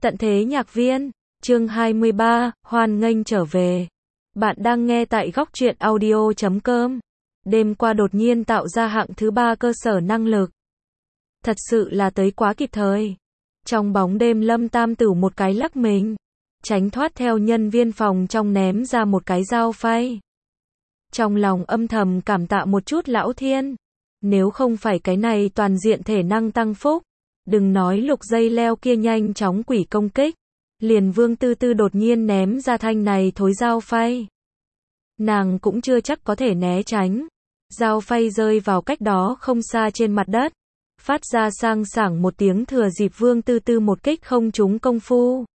Tận thế nhạc viên, chương 23, hoan nghênh trở về. Bạn đang nghe tại góc truyện audio.com. Đêm qua đột nhiên tạo ra hạng thứ 3 cơ sở năng lực. Thật sự là tới quá kịp thời. Trong bóng đêm Lâm Tam Tửu một cái lắc mình, tránh thoát theo nhân viên phòng trong ném ra một cái dao phay. Trong lòng âm thầm cảm tạ một chút lão thiên. Nếu không phải cái này toàn diện thể năng tăng phúc, đừng nói lục dây leo kia nhanh chóng quỷ công kích, liền Vương Tư Tư đột nhiên ném ra thanh này thối dao phay, nàng cũng chưa chắc có thể né tránh. Dao phay rơi vào cách đó không xa trên mặt đất, phát ra sang sảng một tiếng, thừa dịp Vương Tư Tư một kích không trúng công phu,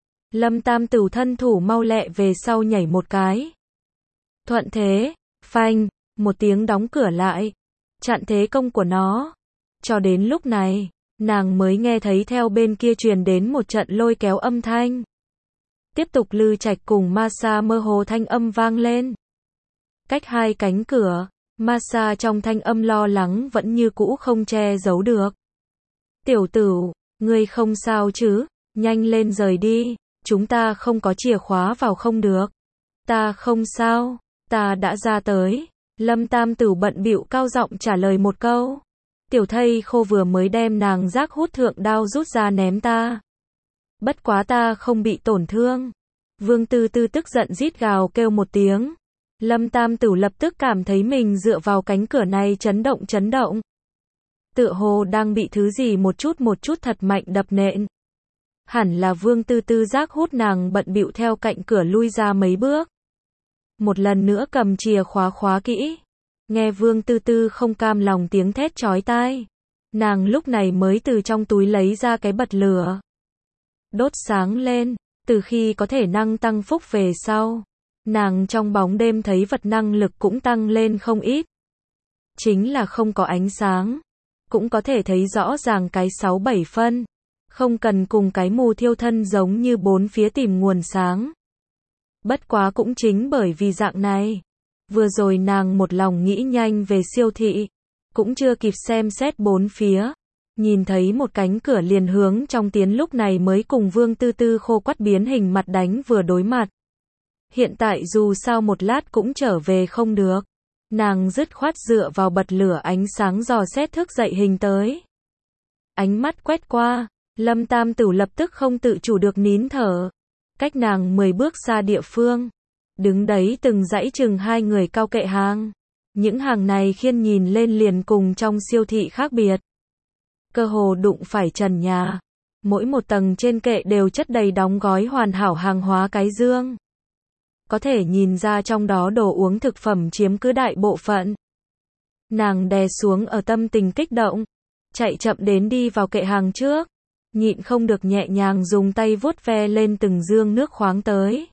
Lâm Tam Tửu thân thủ mau lẹ về sau nhảy một cái, thuận thế, phanh, một tiếng đóng cửa lại, chặn thế công của nó. Cho đến lúc này, nàng mới nghe thấy theo bên kia truyền đến một trận lôi kéo âm thanh. Tiếp tục Lư Trạch cùng Masa mơ hồ thanh âm vang lên. Cách hai cánh cửa, Masa trong thanh âm lo lắng vẫn như cũ không che giấu được. Tiểu Tửu, ngươi không sao chứ, nhanh lên rời đi, chúng ta không có chìa khóa vào không được. Ta không sao, ta đã ra tới. Lâm Tam Tửu bận bịu cao giọng trả lời một câu. Tiểu thây khô vừa mới đem nàng giác hút thượng đao rút ra ném ta. Bất quá ta không bị tổn thương. Vương Tư Tư tức giận rít gào kêu một tiếng. Lâm Tam Tửu lập tức cảm thấy mình dựa vào cánh cửa này chấn động. Tựa hồ đang bị thứ gì một chút thật mạnh đập nện. Hẳn là Vương Tư Tư giác hút, nàng bận bịu theo cạnh cửa lui ra mấy bước. Một lần nữa cầm chìa khóa khóa kỹ. Nghe Vương Tư Tư không cam lòng tiếng thét chói tai, nàng lúc này mới từ trong túi lấy ra cái bật lửa, đốt sáng lên. Từ khi có thể năng tăng phúc về sau, nàng trong bóng đêm thấy vật năng lực cũng tăng lên không ít. Chính là không có ánh sáng, cũng có thể thấy rõ ràng cái 6-7 phân, không cần cùng cái mù thiêu thân giống như bốn phía tìm nguồn sáng. Bất quá cũng chính bởi vì dạng này, vừa rồi nàng một lòng nghĩ nhanh về siêu thị, cũng chưa kịp xem xét bốn phía, nhìn thấy một cánh cửa liền hướng trong tiến, lúc này mới cùng Vương Tư Tư khô quắt biến hình mặt đánh vừa đối mặt. Hiện tại dù sao một lát cũng trở về không được, nàng dứt khoát dựa vào bật lửa ánh sáng dò xét thức dậy hình tới. Ánh mắt quét qua, Lâm Tam Tửu lập tức không tự chủ được nín thở. Cách nàng 10 bước xa địa phương, đứng đấy từng dãy chừng 2 người cao kệ hàng. Những hàng này khiên nhìn lên liền cùng trong siêu thị khác biệt. Cơ hồ đụng phải trần nhà. Mỗi một tầng trên kệ đều chất đầy đóng gói hoàn hảo hàng hóa cái dương. Có thể nhìn ra trong đó đồ uống thực phẩm chiếm cứ đại bộ phận. Nàng đè xuống ở tâm tình kích động, chạy chậm đến đi vào kệ hàng trước, nhịn không được nhẹ nhàng dùng tay vuốt ve lên từng dương nước khoáng tới.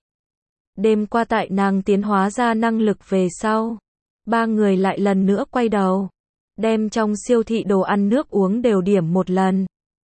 Đêm qua tại nàng tiến hóa ra năng lực về sau, ba người lại lần nữa quay đầu, đem trong siêu thị đồ ăn nước uống đều điểm một lần.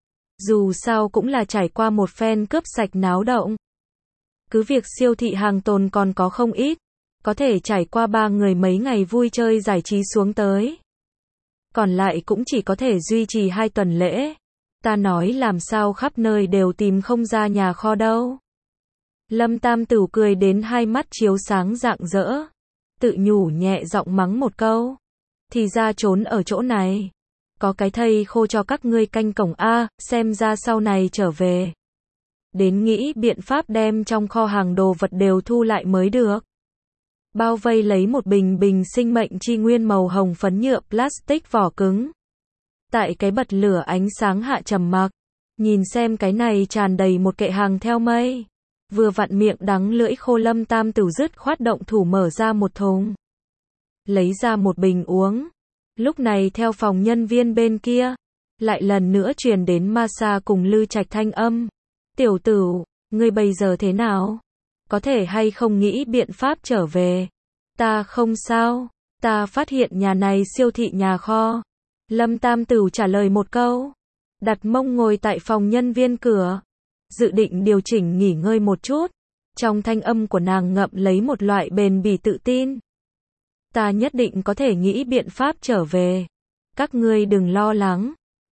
Dù sao cũng là trải qua một phen cướp sạch náo động. Cứ việc siêu thị hàng tồn còn có không ít, có thể trải qua ba người mấy ngày vui chơi giải trí xuống tới. Còn lại cũng chỉ có thể duy trì 2 tuần lễ. Ta nói làm sao khắp nơi đều tìm không ra nhà kho đâu. Lâm Tam Tửu cười đến hai mắt chiếu sáng rạng rỡ, tự nhủ nhẹ giọng mắng một câu. Thì ra trốn ở chỗ này. Có cái thây khô cho các ngươi canh cổng A, xem ra sau này trở về. Đến nghĩ biện pháp đem trong kho hàng đồ vật đều thu lại mới được. Bao vây lấy một bình sinh mệnh chi nguyên màu hồng phấn nhựa plastic vỏ cứng. Tại cái bật lửa ánh sáng hạ trầm mặc, nhìn xem cái này tràn đầy một kệ hàng theo mây. Vừa vặn miệng đắng lưỡi khô, Lâm Tam Tửu dứt khoát động thủ mở ra một thùng, lấy ra một bình uống. Lúc này theo phòng nhân viên bên kia, lại lần nữa truyền đến Masa cùng Lư Trạch thanh âm. Tiểu Tửu, ngươi bây giờ thế nào? Có thể hay không nghĩ biện pháp trở về? Ta không sao, ta phát hiện nhà này siêu thị nhà kho. Lâm Tam Tửu trả lời một câu, đặt mông ngồi tại phòng nhân viên cửa, dự định điều chỉnh nghỉ ngơi một chút. Trong thanh âm của nàng ngậm lấy một loại bền bỉ tự tin. Ta nhất định có thể nghĩ biện pháp trở về. Các ngươi đừng lo lắng.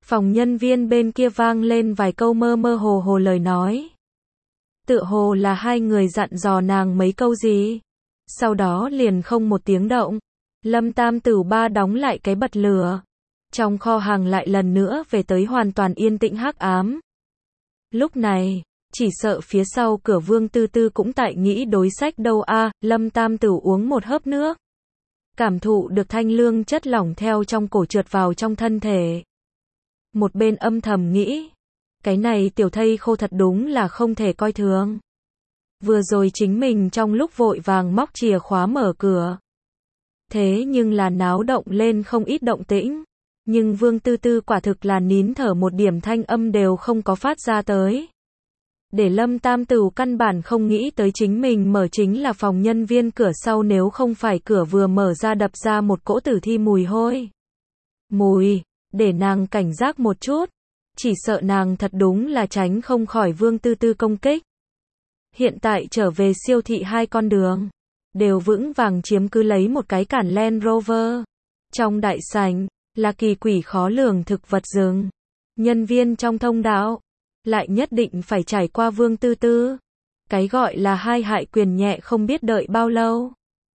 Phòng nhân viên bên kia vang lên vài câu mơ mơ hồ hồ lời nói. Tựa hồ là hai người dặn dò nàng mấy câu gì. Sau đó liền không một tiếng động. Lâm Tam Tửu Ba đóng lại cái bật lửa. Trong kho hàng lại lần nữa về tới hoàn toàn yên tĩnh hắc ám. Lúc này, chỉ sợ phía sau cửa Vương Tư Tư cũng tại nghĩ đối sách đâu a. Lâm Tam Tửu uống một hớp nước. Cảm thụ được thanh lương chất lỏng theo trong cổ trượt vào trong thân thể. Một bên âm thầm nghĩ, cái này tiểu thây khô thật đúng là không thể coi thường. Vừa rồi chính mình trong lúc vội vàng móc chìa khóa mở cửa. Thế nhưng là náo động lên không ít động tĩnh. Nhưng Vương Tư Tư quả thực là nín thở một điểm thanh âm đều không có phát ra tới. Để Lâm Tam Tửu căn bản không nghĩ tới chính mình mở chính là phòng nhân viên cửa sau, nếu không phải cửa vừa mở ra đập ra một cỗ tử thi mùi hôi. Mùi, để nàng cảnh giác một chút. Chỉ sợ nàng thật đúng là tránh không khỏi Vương Tư Tư công kích. Hiện tại trở về siêu thị hai con đường đều vững vàng chiếm cứ lấy một cái cản Land Rover. Trong đại sảnh là kỳ quỷ khó lường thực vật rừng. Nhân viên trong thông đạo lại nhất định phải trải qua Vương Tư Tư. Cái gọi là hai hại quyền nhẹ không biết đợi bao lâu.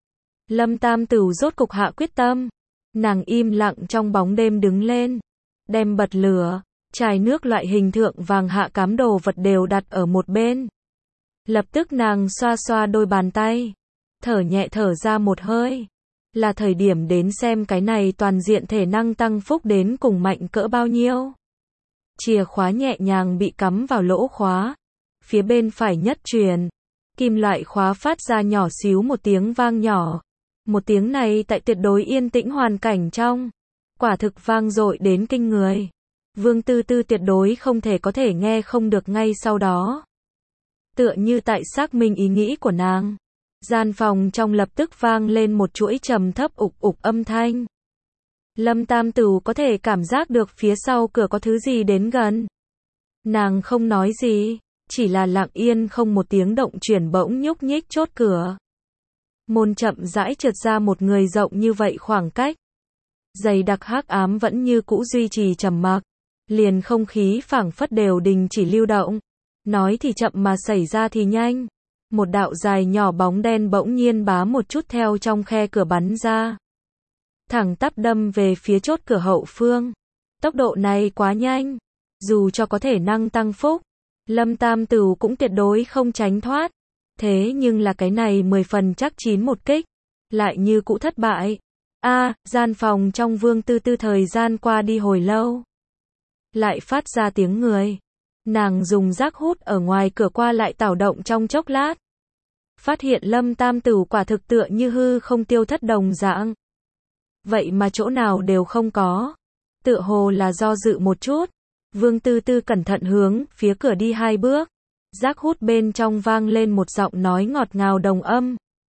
Lâm Tam Tửu rốt cục hạ quyết tâm. Nàng im lặng trong bóng đêm đứng lên, đem bật lửa, chai nước loại hình thượng vàng hạ cám đồ vật đều đặt ở một bên. Lập tức nàng xoa xoa đôi bàn tay, thở nhẹ thở ra một hơi. Là thời điểm đến xem cái này toàn diện thể năng tăng phúc đến cùng mạnh cỡ bao nhiêu. Chìa khóa nhẹ nhàng bị cắm vào lỗ khóa. Phía bên phải nhất truyền, kim loại khóa phát ra nhỏ xíu một tiếng vang nhỏ. Một tiếng này tại tuyệt đối yên tĩnh hoàn cảnh trong, quả thực vang dội đến kinh người. Vương Tư Tư tuyệt đối không thể có thể nghe không được ngay sau đó. Tựa như tại xác minh ý nghĩ của nàng. Gian phòng trong lập tức vang lên một chuỗi trầm thấp ục ục âm thanh. Lâm Tam Tửu có thể cảm giác được phía sau cửa có thứ gì đến gần. Nàng không nói gì, chỉ là lặng yên không một tiếng động chuyển bỗng nhúc nhích chốt cửa. Môn chậm rãi trượt ra một người rộng như vậy khoảng cách. Dày đặc hắc ám vẫn như cũ duy trì trầm mặc. Liền không khí phảng phất đều đình chỉ lưu động. Nói thì chậm mà xảy ra thì nhanh. Một đạo dài nhỏ bóng đen bỗng nhiên bá một chút theo trong khe cửa bắn ra. Thẳng tắp đâm về phía chốt cửa hậu phương. Tốc độ này quá nhanh. Dù cho có thể năng tăng phúc, Lâm Tam Tửu cũng tuyệt đối không tránh thoát. Thế nhưng là cái này 10 phần chắc chín một kích, lại như cũ thất bại. Gian phòng trong Vương Tư Tư thời gian qua đi hồi lâu. Lại phát ra tiếng người. Nàng dùng rác hút ở ngoài cửa qua lại tảo động trong chốc lát. Phát hiện Lâm Tam Tửu quả thực tựa như hư không tiêu thất đồng dạng. Vậy mà chỗ nào đều không có. Tựa hồ là do dự một chút. Vương Tư Tư cẩn thận hướng phía cửa đi 2 bước. Rác hút bên trong vang lên một giọng nói ngọt ngào đồng âm.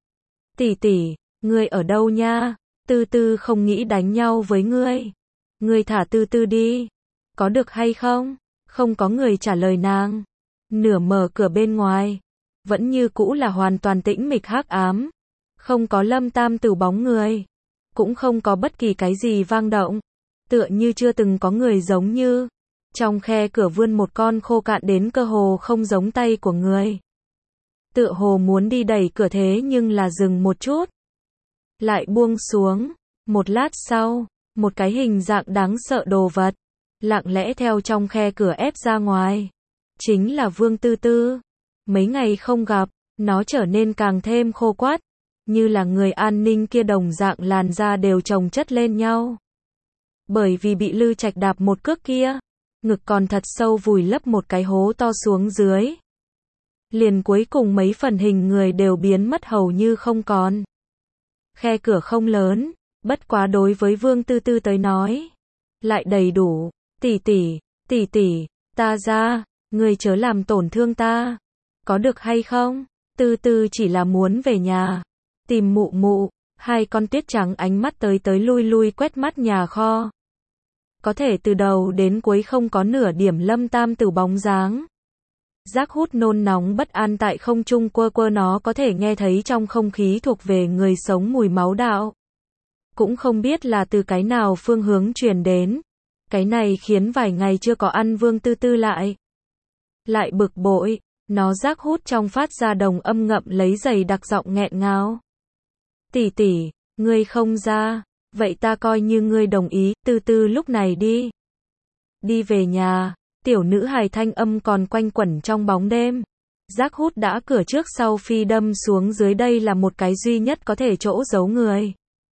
Tỷ tỷ, ngươi ở đâu nha? Tư Tư không nghĩ đánh nhau với ngươi. Ngươi thả Tư Tư đi. Có được hay không? Không có người trả lời nàng. Nửa mở cửa bên ngoài. Vẫn như cũ là hoàn toàn tĩnh mịch hắc ám. Không có Lâm Tam Tửu bóng người. Cũng không có bất kỳ cái gì vang động. Tựa như chưa từng có người giống như. Trong khe cửa vươn một con khô cạn đến cơ hồ không giống tay của người. Tựa hồ muốn đi đẩy cửa thế nhưng là dừng một chút. Lại buông xuống. Một lát sau, một cái hình dạng đáng sợ đồ vật. Lặng lẽ theo trong khe cửa ép ra ngoài. Chính là Vương Tư Tư. Mấy ngày không gặp, nó trở nên càng thêm khô quắt. Như là người an ninh kia đồng dạng làn da đều chồng chất lên nhau. Bởi vì bị Lư Trạch đạp một cước kia. Ngực còn thật sâu vùi lấp một cái hố to xuống dưới. Liền cuối cùng mấy phần hình người đều biến mất hầu như không còn. Khe cửa không lớn, bất quá đối với Vương Tư Tư tới nói. Lại đầy đủ, tỷ tỷ, ta ra, ngươi chớ làm tổn thương ta. Có được hay không? Tư Tư chỉ là muốn về nhà. Tìm mụ mụ, hai con tuyết trắng ánh mắt tới lui lui quét mắt nhà kho. Có thể từ đầu đến cuối không có nửa điểm Lâm Tam Tửu bóng dáng. Rác hút nôn nóng bất an tại không trung quơ quơ, nó có thể nghe thấy trong không khí thuộc về người sống mùi máu đạo. Cũng không biết là từ cái nào phương hướng truyền đến. Cái này khiến vài ngày chưa có ăn Vương Tư Tư lại bực bội, nó rác hút trong phát ra đồng âm ngậm lấy giày đặc giọng nghẹn ngào. Tỷ tỷ, ngươi không ra, vậy ta coi như ngươi đồng ý, Tư Tư lúc này đi. Đi về nhà, tiểu nữ hài thanh âm còn quanh quẩn trong bóng đêm. Rác hút đã cửa trước sau phi đâm xuống dưới, đây là một cái duy nhất có thể chỗ giấu người.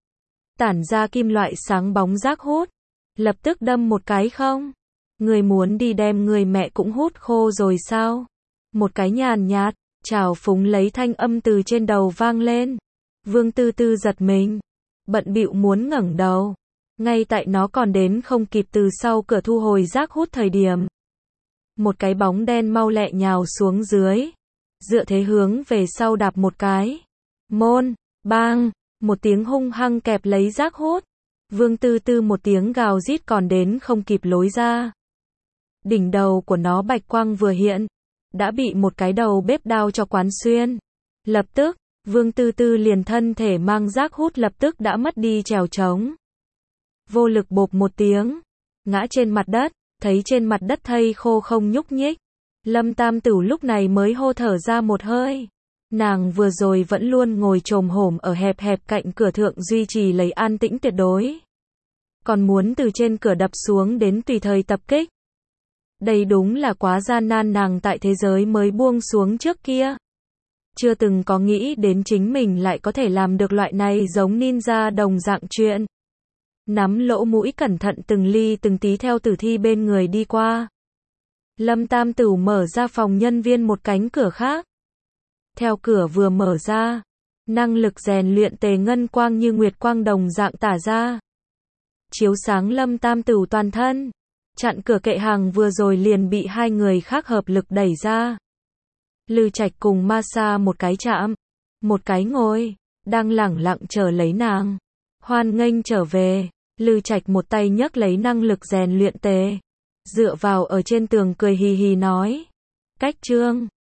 Tản ra kim loại sáng bóng rác hút. Lập tức đâm một cái không? Người muốn đi đem người mẹ cũng hút khô rồi sao? Một cái nhàn nhạt, trào phúng lấy thanh âm từ trên đầu vang lên. Vương Tư Tư giật mình, bận bịu muốn ngẩng đầu. Ngay tại nó còn đến không kịp từ sau cửa thu hồi rác hút thời điểm. Một cái bóng đen mau lẹ nhào xuống dưới. Dựa thế hướng về sau đạp một cái. Môn, bang, một tiếng hung hăng kẹp lấy rác hút. Vương Tư Tư một tiếng gào rít còn đến không kịp lối ra. Đỉnh đầu của nó bạch quang vừa hiện, đã bị một cái đầu bếp đao cho quán xuyên. Lập tức, Vương Tư Tư liền thân thể mang rác hút lập tức đã mất đi trèo trống. Vô lực bộp một tiếng, ngã trên mặt đất, thấy trên mặt đất thây khô không nhúc nhích. Lâm Tam Tửu lúc này mới hô thở ra một hơi. Nàng vừa rồi vẫn luôn ngồi chồm hổm ở hẹp hẹp cạnh cửa thượng duy trì lấy an tĩnh tuyệt đối. Còn muốn từ trên cửa đập xuống đến tùy thời tập kích. Đây đúng là quá gian nan, nàng tại thế giới mới buông xuống trước kia. Chưa từng có nghĩ đến chính mình lại có thể làm được loại này giống ninja đồng dạng chuyện. Nắm lỗ mũi cẩn thận từng ly từng tí theo tử thi bên người đi qua. Lâm Tam Tửu mở ra phòng nhân viên một cánh cửa khác. Theo cửa vừa mở ra, năng lực rèn luyện tề ngân quang như nguyệt quang đồng dạng tả ra. Chiếu sáng Lâm Tam Tửu toàn thân. Chặn cửa kệ hàng vừa rồi liền bị hai người khác hợp lực đẩy ra. Lư Trạch cùng Ma Sa một cái chạm, một cái ngồi, đang lẳng lặng chờ lấy nàng. Hoan nghênh trở về. Lư Trạch một tay nhấc lấy năng lực rèn luyện tề, dựa vào ở trên tường cười hì hì nói. Cách trương.